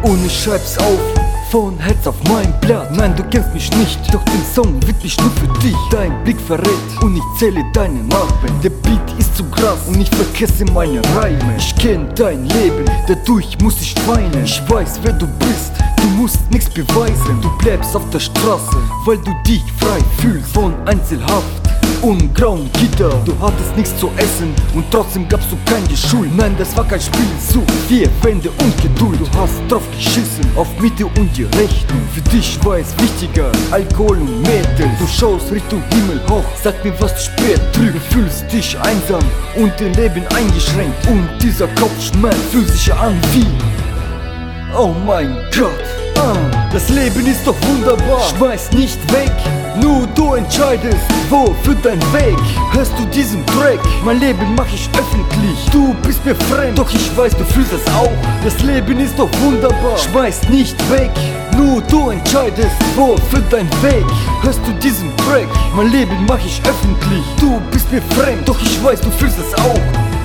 Und ich schreib's auf, von Herz auf mein Blatt. Nein, du kennst mich nicht, doch den Song widme ich nur für dich. Dein Blick verrät und ich zähle deine Narben. Der Beat ist zu krass und ich vergesse meine Reime. Ich kenn dein Leben, dadurch muss ich weinen. Ich weiß, wer du bist, du musst nichts beweisen. Du bleibst auf der Straße, weil du dich frei fühlst von Einzelhaft und grauen Gitter. Du hattest nichts zu essen und trotzdem gabst du kein Geschuld. Nein, das war kein Spiel, so 4 Wände und Geduld. Du hast drauf geschissen, auf Mitte und die Rechten. Für dich war es wichtiger, Alkohol und Mädels. Du schaust Richtung Himmel hoch, sag mir, was dich spät trübt. Du fühlst dich einsam und dein Leben eingeschränkt. Und dieser Kopfschmerz fühlt sich an wie: oh mein Gott, das Leben ist doch wunderbar. Schmeiß nicht weg, nur du entscheidest, wo führt dein Weg. Hörst du diesen Track? Mein Leben mach ich öffentlich. Du bist mir fremd, doch ich weiß, du fühlst es auch. Das Leben ist doch wunderbar. Schmeiß nicht weg, nur du entscheidest, wo führt dein Weg. Hörst du diesen Track? Mein Leben mach ich öffentlich. Du bist mir fremd, doch ich weiß, du fühlst es auch.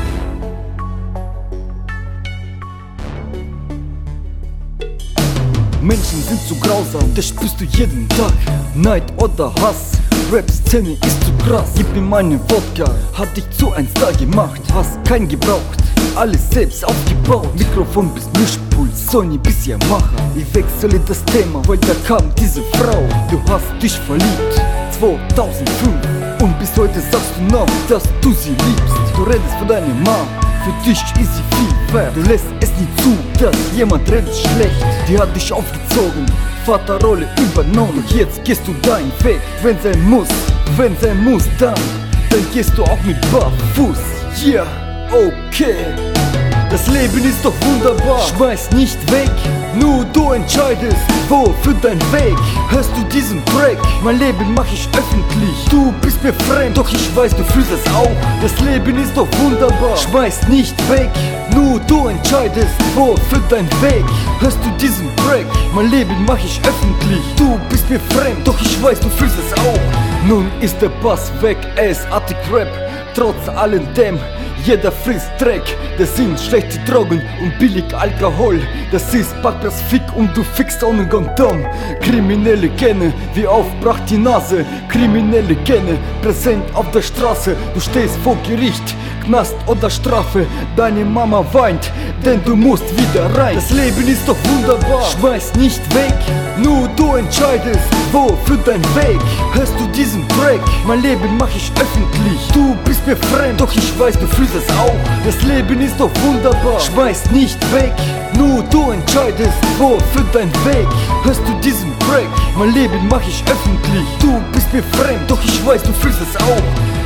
Menschen sind zu grausam, das spürst du jeden Tag. Neid oder Hass, Rap-Szene ist zu krass. Gib mir meine Wodka, hat dich zu ein Star gemacht. Hast kein gebraucht, alles selbst aufgebaut. Mikrofon bis Mischpult, Sony bis Yamaha. Ich wechsle das Thema, weil da kam diese Frau. Du hast dich verliebt, 2005. Und bis heute sagst du noch, dass du sie liebst. Du redest von deiner Mom, für dich ist sie viel wert. Du lässt es nie zu, dass jemand redet schlecht. Die hat dich aufgezogen, Vaterrolle übernommen. Doch jetzt gehst du deinen Weg, wenn sein muss, dann gehst du auch mit barfuß. Yeah, okay. Das Leben ist doch wunderbar. Schmeiß nicht weg, nur du entscheidest, wo führt dein Weg. Hörst du diesen Track? Mein Leben mach ich öffentlich. Du bist mir fremd, doch ich weiß, du fühlst es auch. Das Leben ist doch wunderbar. Schmeiß nicht weg, nur du entscheidest, wo führt dein Weg. Hörst du diesen Track? Mein Leben mach ich öffentlich. Du bist mir fremd, doch ich weiß, du fühlst es auch. Nun ist der Bass weg, es ist Attic Rap. Trotz alledem, jeder frisst Dreck. Das sind schlechte Drogen und billig Alkohol. Das ist Parkplatz Fick und du fickst ohne Kondom. Kriminelle Gene, wie aufbracht die Nase. Kriminelle Gene, präsent auf der Straße. Du stehst vor Gericht, Knast oder Strafe. Deine Mama weint, denn du musst wieder rein. Das Leben ist doch wunderbar. Schmeiß nicht weg, nur du entscheidest, wo führt dein Weg. Hörst du diesen Track? Mein Leben mach ich öffentlich. Du bist mir fremd, doch ich weiß, du fühlst es auch. Das Leben ist doch wunderbar. Schmeiß nicht weg, nur du entscheidest, wo führt dein Weg. Hörst du diesen Track? Mein Leben mach ich öffentlich. Du bist mir fremd, doch ich weiß, du fühlst es auch.